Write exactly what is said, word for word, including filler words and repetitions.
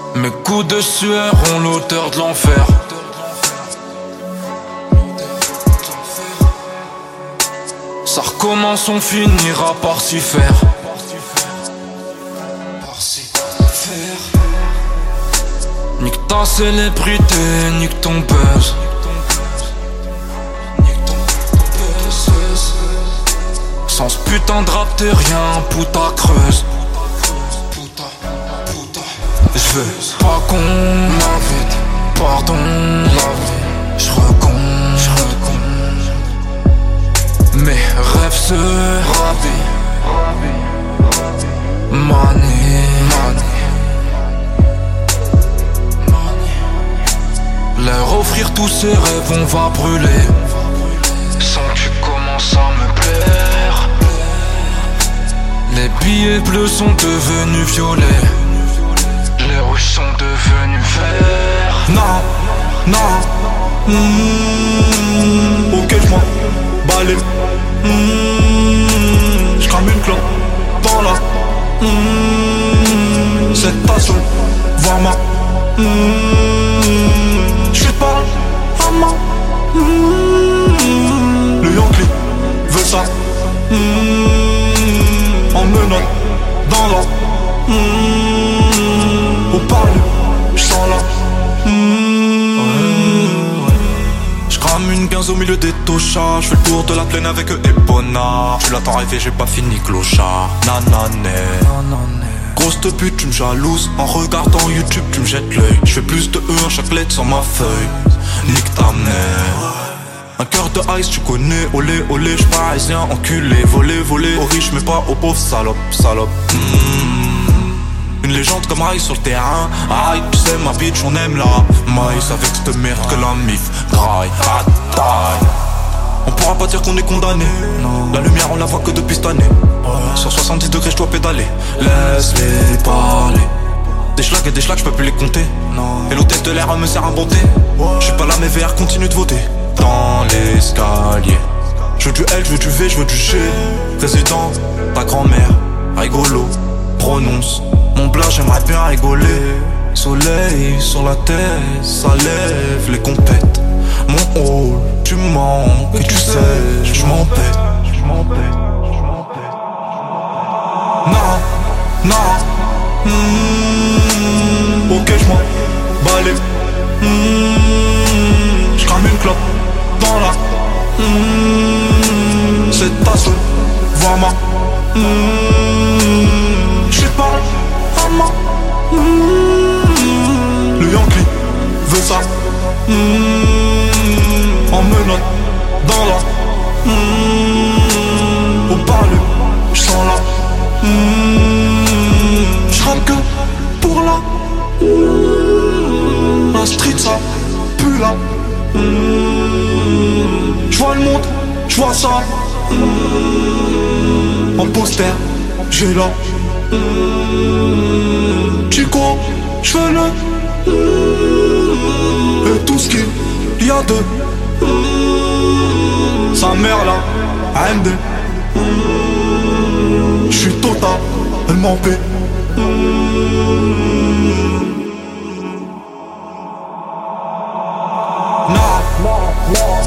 Mes coups de sueur ont l'odeur de l'enfer. Ça recommence, on finira par s'y faire. Nique ta célébrité, nique ton buzz. Sans ce putain de rap t'es rien, puta creuse. J'veux pas qu'on m'invite, pardon la vie. J'recompte, j'recompte. Mes rêves se ravient. Money, money. Leur offrir tous ces rêves, on va brûler. Sans que tu commences à me plaire. Les billets bleus sont devenus violets. Les rouges sont devenus verts. Non, non. Mmh, ok, j'm'en balai. Mmh, j'crame une clope dans la. Mmh, cette tasse, voir ma. Mmh, j'suis pas à ma. Mmh, le Yankee veut ça. Mmh, en menotte dans la. Mmh, au parler, j'sens la. Mmh, j'crame une quinze au milieu des tochards. J'fais le tour de la plaine avec eux et Bonnard. Tu l'attends rêver, j'ai pas fini clochard. Nanané. Grosse de pute, tu me jalouses. En regardant YouTube, tu me jettes l'œil. J'fais plus de E à chaque lettre sur ma feuille. Nique ta mère. Un cœur de ice, tu connais. Olé, olé, j'suis parisien, enculé. Volé, volé, aux riches, mais pas aux pauvres, salope, salope. Mmh. Une légende comme Rai sur le terrain. Aïe, tu sais, ma bitch, on aime la maïs. Avec cette merde que la mif graille à taille. On pourra pas dire qu'on est condamné. Non. La lumière on la voit que depuis cette année. Ouais. Sur soixante-dix degrés je dois pédaler. Laisse-les parler. Des schlags et des schlags je peux plus les compter. Non. Et l'hôtesse de l'air me sert à bonté. Ouais. Je suis pas là mais V R continue de voter. Dans l'escalier. Je veux du L, je veux du V, je veux du G. Président, ta grand-mère, rigolo. Prononce mon blas, j'aimerais bien rigoler. Soleil sur la tête, ça lève les compètes. Mon hall, tu manques et tu sais, je m'en pète. Je m'en pète, je m'en pète. Non, non. Mmh, ok, je m'en balai. Mmh, j'crame une clope dans la. Mmh, cette tasse, vois ma. Mmh, j'suis pas à ma. Mmh, le Yankee veut ça. Mmh, en menotte dans la. Mmh, au parler, j'sens la. Mmh, j'rappe que pour la. Mmh, la street ça pue là. Mmh, j'vois le monde, j'vois ça. Mmh, en poster, j'ai là. Mmh, Chico, j'fais le. Mmh, et tout ce qu'il y a de. Mmh, sa mère là, A M D. Mmh, j'suis total, elle m'en paie. Nah, nah, nah.